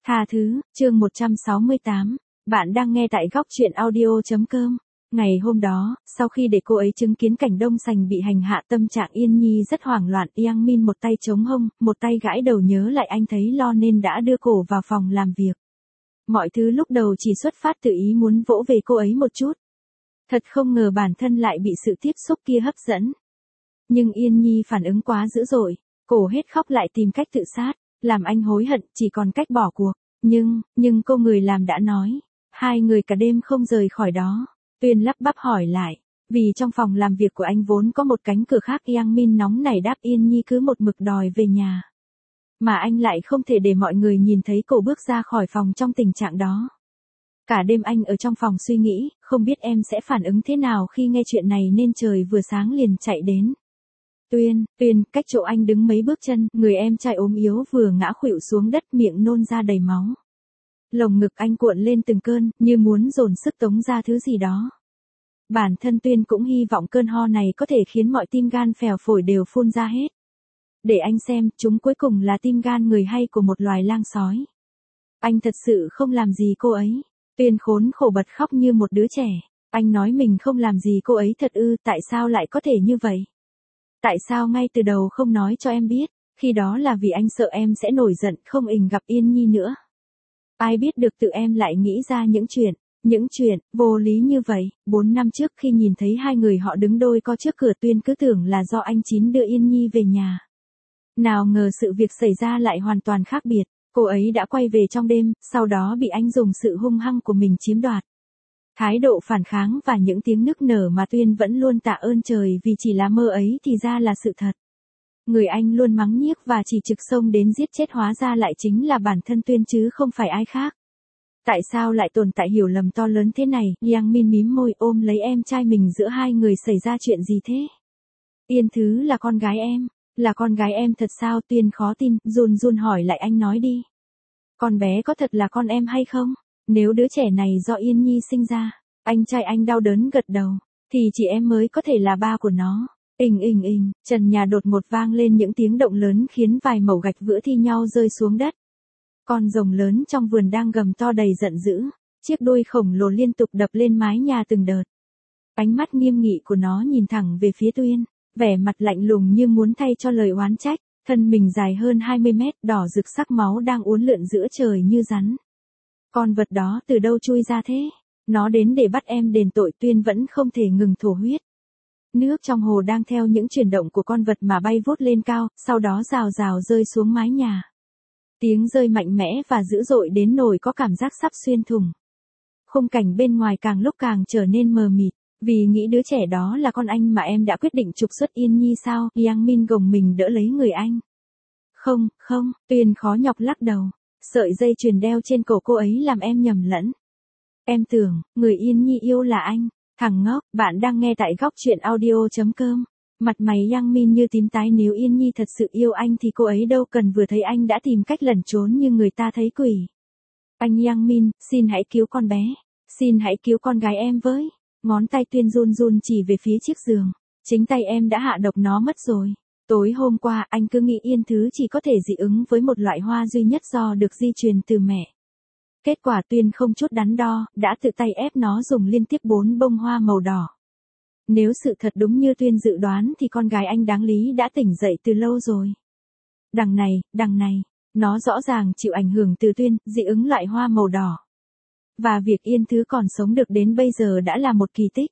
Tha thứ, chương 168. Bạn đang nghe tại góc truyện audio.com. Ngày hôm đó, sau khi để cô ấy chứng kiến cảnh Đông Sành bị hành hạ, tâm trạng Yên Nhi rất hoảng loạn. Yang Min một tay chống hông, một tay gãi đầu, nhớ lại anh thấy lo nên đã đưa cổ vào phòng làm việc. Mọi thứ lúc đầu chỉ xuất phát từ ý muốn vỗ về cô ấy một chút. Thật không ngờ bản thân lại bị sự tiếp xúc kia hấp dẫn. Nhưng Yên Nhi phản ứng quá dữ dội, cổ hết khóc lại tìm cách tự sát, làm anh hối hận, chỉ còn cách bỏ cuộc. Nhưng cô người làm đã nói, hai người cả đêm không rời khỏi đó. Tuyên lắp bắp hỏi lại, vì trong phòng làm việc của anh vốn có một cánh cửa khác. Yang Min nóng nảy đáp. Yên Nhi cứ một mực đòi về nhà, mà anh lại không thể để mọi người nhìn thấy cô bước ra khỏi phòng trong tình trạng đó. Cả đêm anh ở trong phòng suy nghĩ, không biết em sẽ phản ứng thế nào khi nghe chuyện này, nên trời vừa sáng liền chạy đến. Tuyên, cách chỗ anh đứng mấy bước chân, người em trai ốm yếu vừa ngã khuỵu xuống đất, miệng nôn ra đầy máu. Lồng ngực anh cuộn lên từng cơn, như muốn dồn sức tống ra thứ gì đó. Bản thân Tuyên cũng hy vọng cơn ho này có thể khiến mọi tim gan phèo phổi đều phun ra hết. Để anh xem, chúng cuối cùng là tim gan người hay của một loài lang sói. Anh thật sự không làm gì cô ấy. Tuyên khốn khổ bật khóc như một đứa trẻ. Anh nói mình không làm gì cô ấy thật ư? Tại sao lại có thể như vậy? Tại sao ngay từ đầu không nói cho em biết? Khi đó là vì anh sợ em sẽ nổi giận, không gặp Yên Nhi nữa. Ai biết được tự em lại nghĩ ra những chuyện vô lý như vậy. 4 năm trước khi nhìn thấy hai người họ đứng đôi co trước cửa, Tuyên cứ tưởng là do anh Chín đưa Yên Nhi về nhà. Nào ngờ sự việc xảy ra lại hoàn toàn khác biệt. Cô ấy đã quay về trong đêm, sau đó bị anh dùng sự hung hăng của mình chiếm đoạt. Thái độ phản kháng và những tiếng nức nở mà Tuyên vẫn luôn tạ ơn trời vì chỉ là mơ ấy thì ra là sự thật. Người anh luôn mắng nhiếc và chỉ trực xông đến giết chết hóa ra lại chính là bản thân Tuyên chứ không phải ai khác. Tại sao lại tồn tại hiểu lầm to lớn thế này? Yang Min mím môi ôm lấy em trai mình. Giữa hai người xảy ra chuyện gì thế? Yên Thứ là con gái em. Là con gái em thật sao? Tuyên khó tin, run hỏi lại. Anh nói đi. Con bé có thật là con em hay không? Nếu đứa trẻ này do Yên Nhi sinh ra, anh trai anh đau đớn gật đầu, thì chỉ em mới có thể là ba của nó. Trần nhà đột ngột vang lên những tiếng động lớn khiến vài mẩu gạch vữa thi nhau rơi xuống đất. Con rồng lớn trong vườn đang gầm to đầy giận dữ, chiếc đuôi khổng lồ liên tục đập lên mái nhà từng đợt. Ánh mắt nghiêm nghị của nó nhìn thẳng về phía Tuyên, vẻ mặt lạnh lùng như muốn thay cho lời oán trách. Thân mình dài hơn 20 mét, đỏ rực sắc máu đang uốn lượn giữa trời như rắn. Con vật đó từ đâu chui ra thế? Nó đến để bắt em đền tội. Tuyên vẫn không thể ngừng thổ huyết. Nước trong hồ đang theo những chuyển động của con vật mà bay vút lên cao, sau đó rào rào rơi xuống mái nhà. Tiếng rơi mạnh mẽ và dữ dội đến nỗi có cảm giác sắp xuyên thủng. Khung cảnh bên ngoài càng lúc càng trở nên mờ mịt. Vì nghĩ đứa trẻ đó là con anh mà em đã quyết định trục xuất Yên Nhi sao? Yang Min gồng mình đỡ lấy người anh. Không, Tuyên khó nhọc lắc đầu. Sợi dây chuyền đeo trên cổ cô ấy làm em nhầm lẫn. Em tưởng, người Yên Nhi yêu là anh. Thằng ngốc, bạn đang nghe tại góc truyện audio.com. Mặt mày Yang Min như tím tái. Nếu Yên Nhi thật sự yêu anh thì cô ấy đâu cần vừa thấy anh đã tìm cách lẩn trốn như người ta thấy quỷ. Anh Yang Min, xin hãy cứu con bé. Xin hãy cứu con gái em với. Ngón tay Tuyên run chỉ về phía chiếc giường. Chính tay em đã hạ độc nó mất rồi. Tối hôm qua anh cứ nghĩ Yên Thứ chỉ có thể dị ứng với một loại hoa duy nhất do được di truyền từ mẹ. Kết quả Tuyên không chút đắn đo, đã tự tay ép nó dùng liên tiếp 4 bông hoa màu đỏ. Nếu sự thật đúng như Tuyên dự đoán thì con gái anh đáng lý đã tỉnh dậy từ lâu rồi. Đằng này, nó rõ ràng chịu ảnh hưởng từ Tuyên, dị ứng loại hoa màu đỏ. Và việc Yên Thứ còn sống được đến bây giờ đã là một kỳ tích.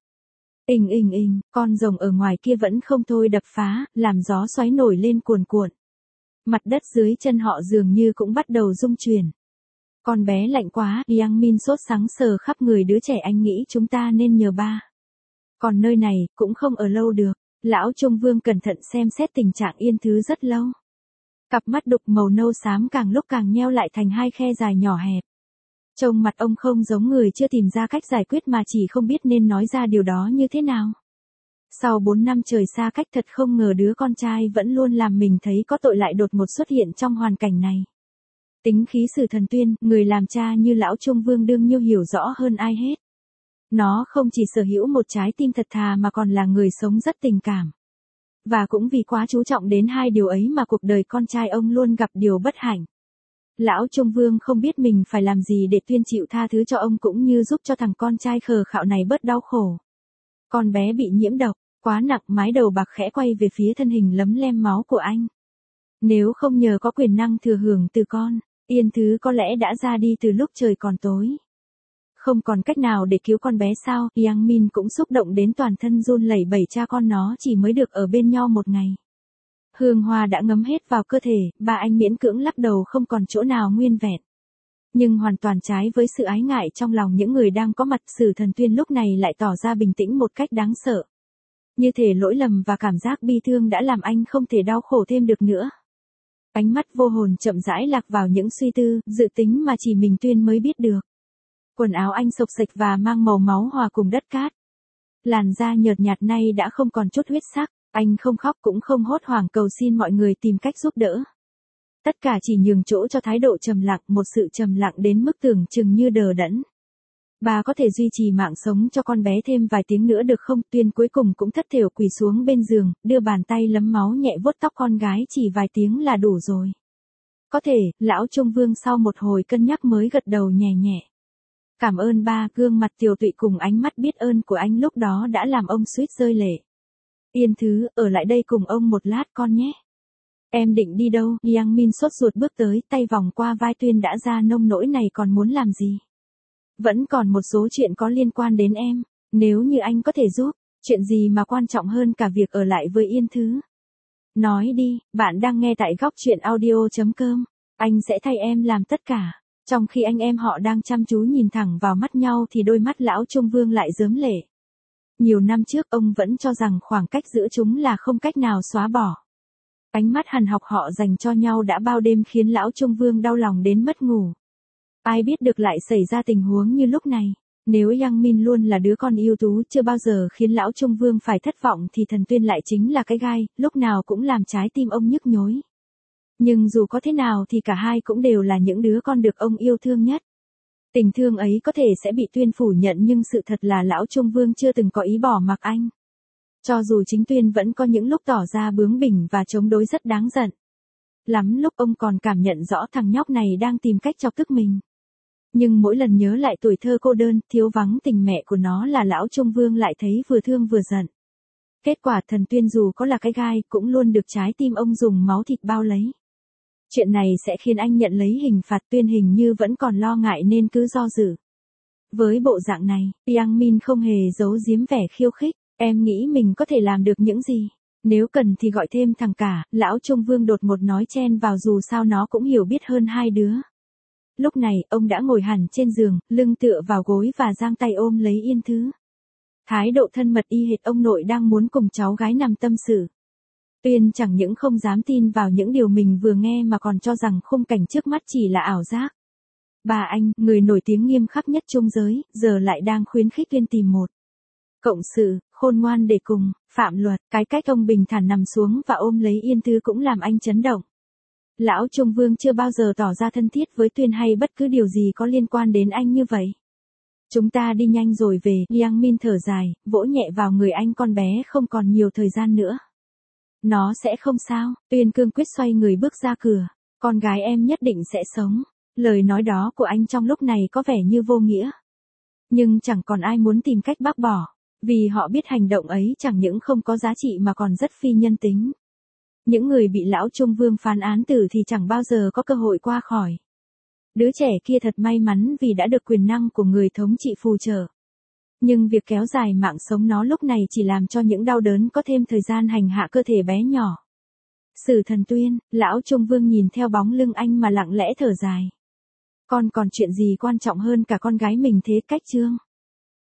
Con rồng ở ngoài kia vẫn không thôi đập phá, làm gió xoáy nổi lên cuồn cuộn. Mặt đất dưới chân họ dường như cũng bắt đầu rung chuyển. Con bé lạnh quá. Yang Min sốt sắng sờ khắp người đứa trẻ. Anh nghĩ chúng ta nên nhờ ba. Còn nơi này, cũng không ở lâu được. Lão Trung Vương cẩn thận xem xét tình trạng Yên Thứ rất lâu. Cặp mắt đục màu nâu xám càng lúc càng nheo lại thành hai khe dài nhỏ hẹp. Trông mặt ông không giống người chưa tìm ra cách giải quyết mà chỉ không biết nên nói ra điều đó như thế nào. Sau 4 năm trời xa cách, thật không ngờ đứa con trai vẫn luôn làm mình thấy có tội lại đột ngột xuất hiện trong hoàn cảnh này. Tính khí Sử Thần Tuyên, người làm cha như lão Trung Vương đương nhiêu hiểu rõ hơn ai hết. Nó không chỉ sở hữu một trái tim thật thà mà còn là người sống rất tình cảm. Và cũng vì quá chú trọng đến hai điều ấy mà cuộc đời con trai ông luôn gặp điều bất hạnh. Lão Trung Vương không biết mình phải làm gì để tuyên chịu tha thứ cho ông cũng như giúp cho thằng con trai khờ khạo này bớt đau khổ. Con bé bị nhiễm độc, quá nặng, mái đầu bạc khẽ quay về phía thân hình lấm lem máu của anh. Nếu không nhờ có quyền năng thừa hưởng từ con, Yên Thứ có lẽ đã ra đi từ lúc trời còn tối. Không còn cách nào để cứu con bé sao, Yang Min cũng xúc động đến toàn thân run lẩy bẩy, cha con nó chỉ mới được ở bên nhau một ngày. Hương hoa đã ngấm hết vào cơ thể, ba anh miễn cưỡng lắc đầu không còn chỗ nào nguyên vẹn. Nhưng hoàn toàn trái với sự ái ngại trong lòng những người đang có mặt, Sử Thần Tuyên lúc này lại tỏ ra bình tĩnh một cách đáng sợ. Như thể lỗi lầm và cảm giác bi thương đã làm anh không thể đau khổ thêm được nữa. Ánh mắt vô hồn chậm rãi lạc vào những suy tư, dự tính mà chỉ mình Tuyên mới biết được. Quần áo anh xộc xệch và mang màu máu hòa cùng đất cát. Làn da nhợt nhạt nay đã không còn chút huyết sắc, anh không khóc cũng không hốt hoảng cầu xin mọi người tìm cách giúp đỡ. Tất cả chỉ nhường chỗ cho thái độ trầm lặng, một sự trầm lặng đến mức tưởng chừng như đờ đẫn. Bà có thể duy trì mạng sống cho con bé thêm vài tiếng nữa được không? Tuyên cuối cùng cũng thất thểu quỳ xuống bên giường, đưa bàn tay lấm máu nhẹ vuốt tóc con gái, chỉ vài tiếng là đủ rồi. Có thể, lão Trung Vương sau một hồi cân nhắc mới gật đầu nhẹ nhẹ. Cảm ơn ba, gương mặt tiều tụy cùng ánh mắt biết ơn của anh lúc đó đã làm ông suýt rơi lệ. Yên Thứ, ở lại đây cùng ông một lát con nhé. Em định đi đâu? Yang Min sốt ruột bước tới, tay vòng qua vai Tuyên, đã ra nông nỗi này còn muốn làm gì? Vẫn còn một số chuyện có liên quan đến em, nếu như anh có thể giúp, chuyện gì mà quan trọng hơn cả việc ở lại với Yên Thứ? Nói đi, bạn đang nghe tại góc truyện audio.com, anh sẽ thay em làm tất cả. Trong khi anh em họ đang chăm chú nhìn thẳng vào mắt nhau thì đôi mắt lão Trung Vương lại rớm lệ. Nhiều năm trước ông vẫn cho rằng khoảng cách giữa chúng là không cách nào xóa bỏ. Ánh mắt hằn học họ dành cho nhau đã bao đêm khiến lão Trung Vương đau lòng đến mất ngủ. Ai biết được lại xảy ra tình huống như lúc này. Nếu Yang Min luôn là đứa con ưu tú chưa bao giờ khiến lão Trung Vương phải thất vọng thì Thần Tuyên lại chính là cái gai, lúc nào cũng làm trái tim ông nhức nhối. Nhưng dù có thế nào thì cả hai cũng đều là những đứa con được ông yêu thương nhất. Tình thương ấy có thể sẽ bị Tuyên phủ nhận nhưng sự thật là lão Trung Vương chưa từng có ý bỏ mặc anh. Cho dù chính Tuyên vẫn có những lúc tỏ ra bướng bỉnh và chống đối rất đáng giận. Lắm lúc ông còn cảm nhận rõ thằng nhóc này đang tìm cách chọc tức mình. Nhưng mỗi lần nhớ lại tuổi thơ cô đơn, thiếu vắng tình mẹ của nó là lão Trung Vương lại thấy vừa thương vừa giận. Kết quả Thần Tuyên dù có là cái gai cũng luôn được trái tim ông dùng máu thịt bao lấy. Chuyện này sẽ khiến anh nhận lấy hình phạt. Tuyên hình như vẫn còn lo ngại nên cứ do dự. Với bộ dạng này, Yang Min không hề giấu giếm vẻ khiêu khích. Em nghĩ mình có thể làm được những gì? Nếu cần thì gọi thêm thằng cả, lão Trung Vương đột ngột nói chen vào, dù sao nó cũng hiểu biết hơn hai đứa. Lúc này, ông đã ngồi hẳn trên giường, lưng tựa vào gối và giang tay ôm lấy Yên Thứ. Thái độ thân mật y hệt ông nội đang muốn cùng cháu gái nằm tâm sự. Tuyên chẳng những không dám tin vào những điều mình vừa nghe mà còn cho rằng khung cảnh trước mắt chỉ là ảo giác. Bà anh, người nổi tiếng nghiêm khắc nhất trung giới, giờ lại đang khuyến khích Tuyên tìm một cộng sự, khôn ngoan để cùng phạm luật. Cái cách ông bình thản nằm xuống và ôm lấy Yên Thứ cũng làm anh chấn động. Lão Trung Vương chưa bao giờ tỏ ra thân thiết với Tuyên hay bất cứ điều gì có liên quan đến anh như vậy. Chúng ta đi nhanh rồi về, Yang Min thở dài, vỗ nhẹ vào người anh, con bé không còn nhiều thời gian nữa. Nó sẽ không sao. Tuyên cương quyết xoay người bước ra cửa. Con gái em nhất định sẽ sống. Lời nói đó của anh trong lúc này có vẻ như vô nghĩa. Nhưng chẳng còn ai muốn tìm cách bác bỏ. Vì họ biết hành động ấy chẳng những không có giá trị mà còn rất phi nhân tính. Những người bị lão Trung Vương phán án tử thì chẳng bao giờ có cơ hội qua khỏi. Đứa trẻ kia thật may mắn vì đã được quyền năng của người thống trị phù trợ. Nhưng việc kéo dài mạng sống nó lúc này chỉ làm cho những đau đớn có thêm thời gian hành hạ cơ thể bé nhỏ. Sử Thần Tuyên, lão Trung Vương nhìn theo bóng lưng anh mà lặng lẽ thở dài. Con còn chuyện gì quan trọng hơn cả con gái mình thế? Cách Chương